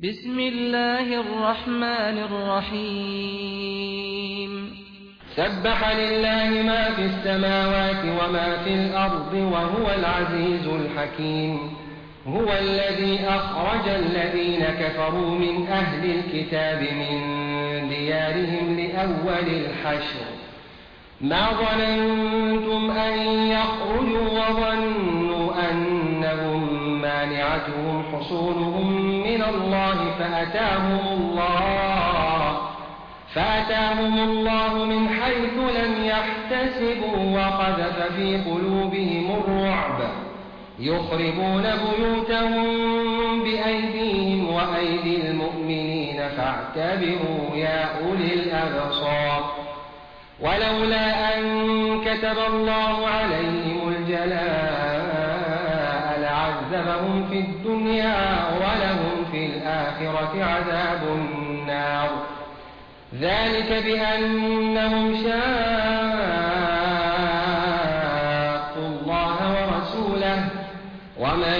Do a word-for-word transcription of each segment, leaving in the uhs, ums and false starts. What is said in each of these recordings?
بسم الله الرحمن الرحيم سبح لله ما في السماوات وما في الأرض وهو العزيز الحكيم هو الذي أخرج الذين كفروا من أهل الكتاب من ديارهم لأول الحشر ما ظننتم أن يخرجوا وظنوا أنهم مانعتهم حصونهم من الله فأتاهم الله فأتاهم الله من حيث لم يحتسبوا وقذف في قلوبهم الرعب يخربون بيوتهم بأيديهم وأيدي المؤمنين فاعتبروا يا أولي الأبصار ولولا أن كتب الله عليهم الجلاء لعذبهم في الدنيا ولهم في الآخرة عذاب النار ذلك بأنهم شاقوا الله ورسوله ومن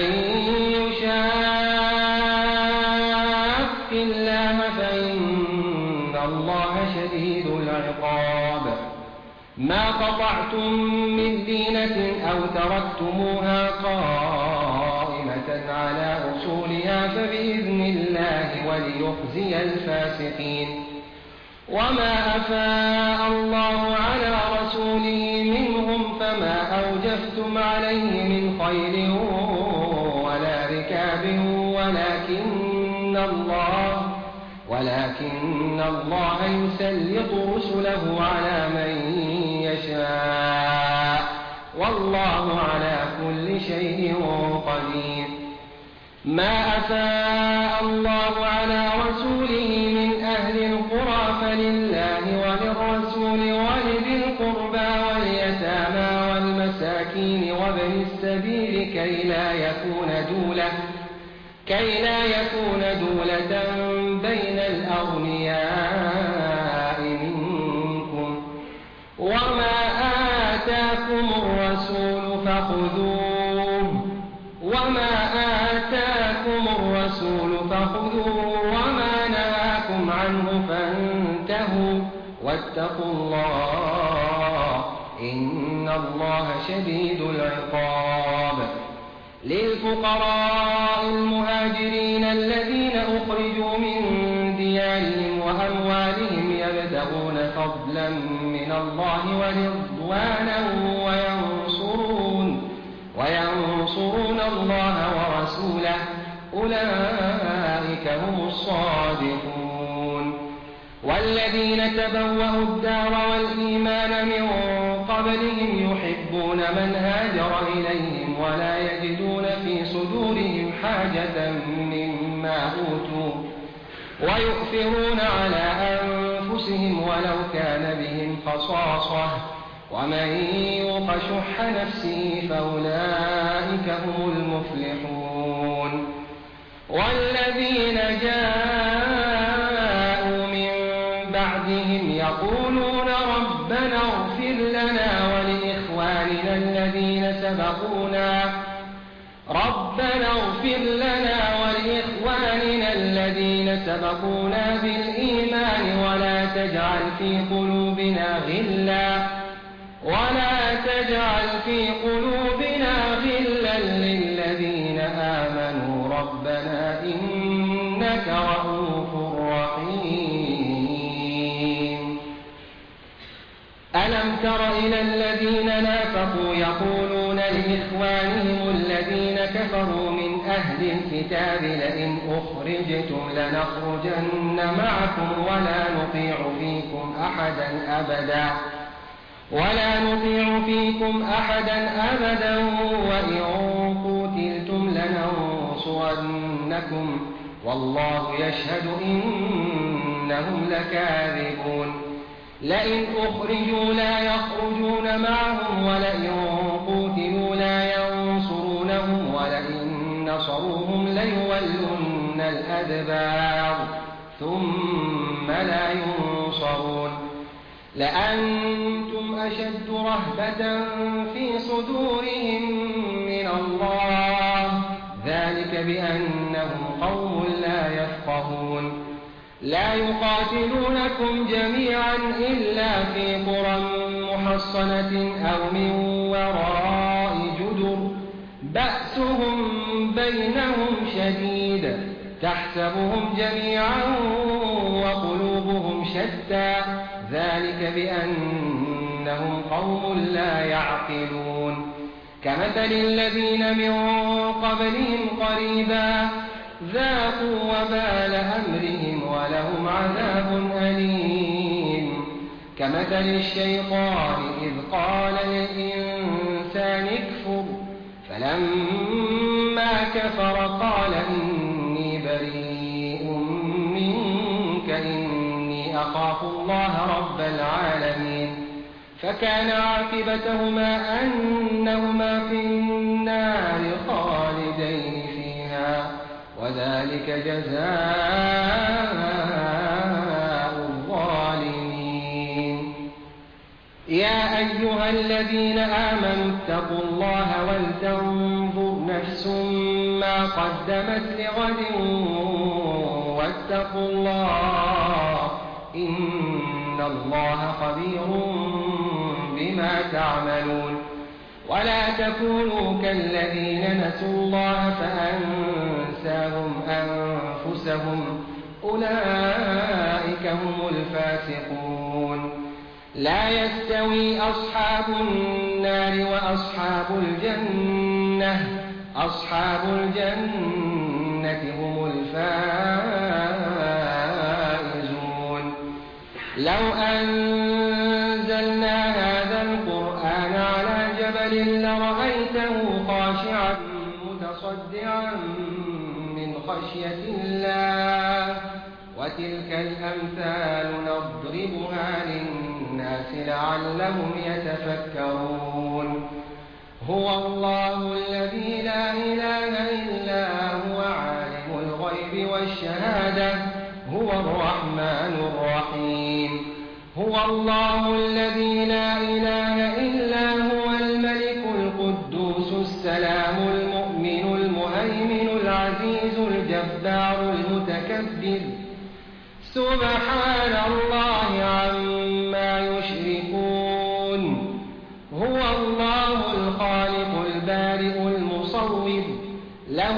يشاق الله فإن الله شديد العقاب ما قطعتم من دينة أو تركتموها قائمة على أصولها فبإذن الله وليخزي الفاسقين وما أفاء الله على رسوله منهم فما أوجفتم عليه من خيل ولا ركاب ولكن الله ولكن الله يسلط رسله على من يشاء والله على كل شيء قدير ما أفاء الله على رسوله من أهل القرى فلله وللرسول ولذي القربى واليتامى والمساكين وابن السبيل كي لا يكون دولة كي لا يكون دولة بين الأغنياء منكم وما آتاكم الرسول فخذوه وما آتاكم الرسول فخذوه وما نهاكم عنه فانتهوا واتقوا الله إن الله شديد العقاب للفقراء المهاجرين الذين أخرجوا من ديارهم وأموالهم يبتغون فضلا من الله ورضوانا وينصرون وينصرون الله ورسوله أولئك هم الصادقون والذين تبوأوا الدار والإيمان من قبلهم يحبون من هاجر إليهم ولا يجدون في صدورهم حاجة مما أوتوا ويؤثرون على أنفسهم ولو كان بهم خصاصة ومن يوق شح نفسه فأولئك هم المفلحون والذين جاءوا من بعدهم يقولون ربنا اغفر لنا ولإخواننا الذين سبقونا ربنا اغفر لنا ولإخواننا الذين سبقونا بالإيمان ولا تجعل في قلوبنا غلا ولا تجعل في قلوبنا غلا للذين آمنوا ربنا إنك رؤوف رحيم ألم تر إلى الذين نافقوا يقولون لإخوانهم الذين كفروا من أهل الكتاب لئن أخرجتم لنخرجن معكم ولا نطيع فيكم أحدا أبدا ولا نطيع فيكم أحدا أبدا وإن قتلتم لننصرنكم والله يشهد إنهم لكاذبون لئن أخرجوا لا يخرجون معهم ولئن قتلوا لا ينصرونهم ولئن نصروهم ليولن الأدبار ثم لا ينصرون لأنتم أشد رهبة في صدورهم من الله ذلك بأنهم قوم لا يفقهون لا يقاتلونكم جميعا إلا في قرى محصنة أو من وراء جدر بأسهم بينهم شديد تحسبهم جميعا وقلوبهم شتى ذلك بأنهم قوم لا يعقلون كمثل الذين من قبلهم قريبا ذاقوا وبال أمرهم ولهم عذاب أليم كمثل الشيطان إذ قال للإنسان اكفر فلما كفر قال إني بريء منك إني أخاف الله رب العالمين فكان عاقبتهما أنهما في النار خالدين فيها وذلك جزاء الظالمين يا أيها الذين آمنوا اتقوا الله ولتنظر نفس ما قدمت لغد واتقوا الله إن الله خبير بما تعملون ولا تكونوا كالذين نسوا الله فأنساهم أنفسهم أولئك هم الفاسقون لا يستوي أصحاب النار وأصحاب الجنة أصحاب الجنة هم الفائزون لو أنزلنا هذا القرآن على جبل لرأيته خاشعا متصدعا من خشية الله وتلك الأمثال نضربها للناس لعلهم يتفكرون هو الله الذي لا إله إلا هو عالم الغيب والشهادة هو الرحمن الرحيم هو الله الذي لا إله إلا هو الملك القدوس السلام المؤمن المهيمن العزيز الجبار المتكبر سبحان الله عما يشركون هو الله الخالق البارئ المصور له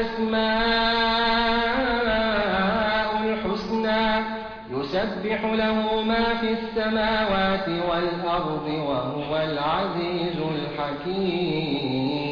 الأسماء الحسنى يسبح له ما في السماوات والأرض وهو العزيز الحكيم